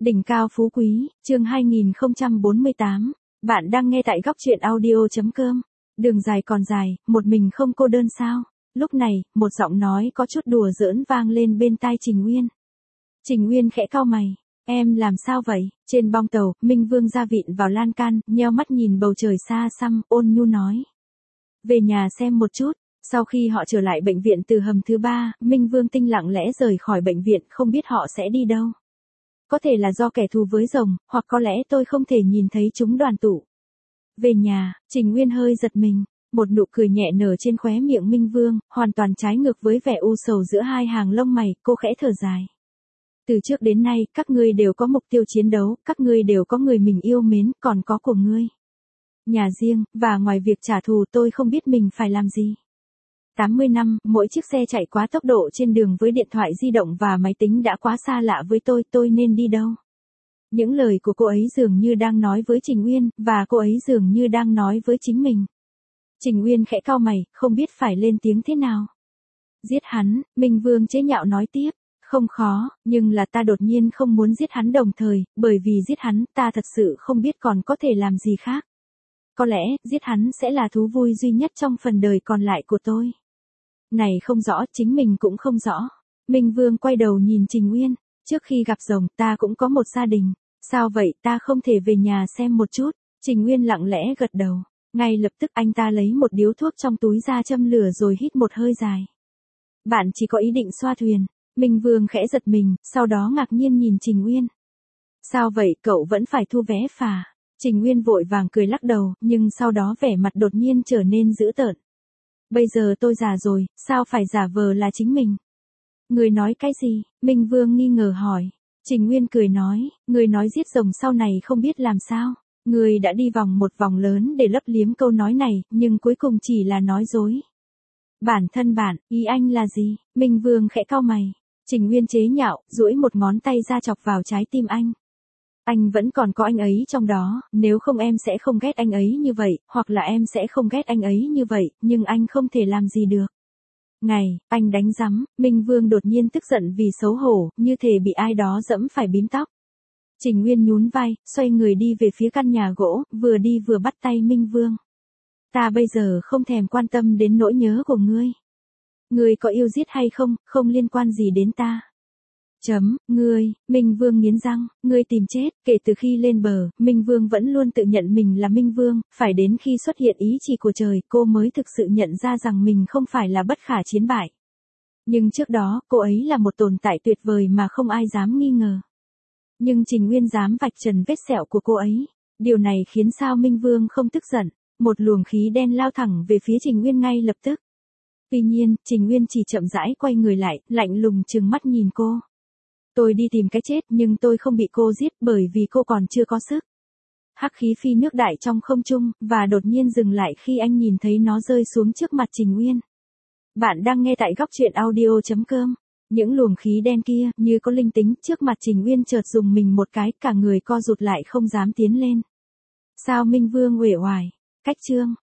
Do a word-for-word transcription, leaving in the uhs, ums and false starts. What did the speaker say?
Đỉnh cao phú quý, chương hai nghìn không trăm bốn mươi tám. Bạn đang nghe tại góc truyện audio.com. Đường dài còn dài, một mình không cô đơn sao? Lúc này, một giọng nói có chút đùa giỡn vang lên bên tai Trình Uyên. Trình Uyên khẽ cau mày. Em làm sao vậy? Trên bong tàu, Minh Vương ra vịn vào lan can, nheo mắt nhìn bầu trời xa xăm, ôn nhu nói. Về nhà xem một chút. Sau khi họ trở lại bệnh viện từ hầm thứ ba, Minh Vương Tinh lặng lẽ rời khỏi bệnh viện, không biết họ sẽ đi đâu. Có thể là do kẻ thù với rồng, hoặc có lẽ tôi không thể nhìn thấy chúng đoàn tụ. Về nhà, Trình Uyên hơi giật mình, một nụ cười nhẹ nở trên khóe miệng Minh Vương, hoàn toàn trái ngược với vẻ u sầu giữa hai hàng lông mày, cô khẽ thở dài. Từ trước đến nay, các ngươi đều có mục tiêu chiến đấu, các ngươi đều có người mình yêu mến, còn có của ngươi. Nhà riêng, và ngoài việc trả thù tôi không biết mình phải làm gì. tám mươi năm, mỗi chiếc xe chạy quá tốc độ trên đường với điện thoại di động và máy tính đã quá xa lạ với tôi, tôi nên đi đâu? Những lời của cô ấy dường như đang nói với Trình Uyên, và cô ấy dường như đang nói với chính mình. Trình Uyên khẽ cau mày, không biết phải lên tiếng thế nào. Giết hắn, Minh Vương chế nhạo nói tiếp. Không khó, nhưng là ta đột nhiên không muốn giết hắn đồng thời, bởi vì giết hắn, ta thật sự không biết còn có thể làm gì khác. Có lẽ, giết hắn sẽ là thú vui duy nhất trong phần đời còn lại của tôi. Này không rõ, chính mình cũng không rõ. Minh Vương quay đầu nhìn Trình Uyên. Trước khi gặp rồng, ta cũng có một gia đình. Sao vậy, ta không thể về nhà xem một chút? Trình Uyên lặng lẽ gật đầu. Ngay lập tức anh ta lấy một điếu thuốc trong túi ra châm lửa rồi hít một hơi dài. Bạn chỉ có ý định xoa thuyền. Minh Vương khẽ giật mình, sau đó ngạc nhiên nhìn Trình Uyên. Sao vậy, cậu vẫn phải thu vé phà? Trình Uyên vội vàng cười lắc đầu, nhưng sau đó vẻ mặt đột nhiên trở nên dữ tợn. Bây giờ tôi già rồi, sao phải giả vờ là chính mình? Người nói cái gì? Minh Vương nghi ngờ hỏi. Trình Uyên cười nói, người nói giết rồng sau này không biết làm sao. Người đã đi vòng một vòng lớn để lấp liếm câu nói này, nhưng cuối cùng chỉ là nói dối. Bản thân bạn, ý anh là gì? Minh Vương khẽ cau mày. Trình Uyên chế nhạo, duỗi một ngón tay ra chọc vào trái tim anh. Anh vẫn còn có anh ấy trong đó, nếu không em sẽ không ghét anh ấy như vậy, hoặc là em sẽ không ghét anh ấy như vậy, nhưng anh không thể làm gì được. Ngày, anh đánh rắm, Minh Vương đột nhiên tức giận vì xấu hổ, như thể bị ai đó dẫm phải bím tóc. Trình Nguyên nhún vai, xoay người đi về phía căn nhà gỗ, vừa đi vừa bắt tay Minh Vương. Ta bây giờ không thèm quan tâm đến nỗi nhớ của ngươi. Ngươi có yêu giết hay không, không liên quan gì đến ta. Chấm, ngươi, Minh Vương nghiến răng, ngươi tìm chết, kể từ khi lên bờ, Minh Vương vẫn luôn tự nhận mình là Minh Vương, phải đến khi xuất hiện ý chỉ của trời, cô mới thực sự nhận ra rằng mình không phải là bất khả chiến bại. Nhưng trước đó, cô ấy là một tồn tại tuyệt vời mà không ai dám nghi ngờ. Nhưng Trình Uyên dám vạch trần vết sẹo của cô ấy, điều này khiến sao Minh Vương không tức giận, một luồng khí đen lao thẳng về phía Trình Uyên ngay lập tức. Tuy nhiên, Trình Uyên chỉ chậm rãi quay người lại, lạnh lùng trừng mắt nhìn cô. Tôi đi tìm cái chết nhưng tôi không bị cô giết bởi vì cô còn chưa có sức. Hắc khí phi nước đại trong không trung, và đột nhiên dừng lại khi anh nhìn thấy nó rơi xuống trước mặt Trình Uyên. Bạn đang nghe tại góc truyện audio.com. Những luồng khí đen kia, như có linh tính, trước mặt Trình Uyên chợt dùng mình một cái, cả người co rụt lại không dám tiến lên. Sao Minh Vương uể oải? Cách chương.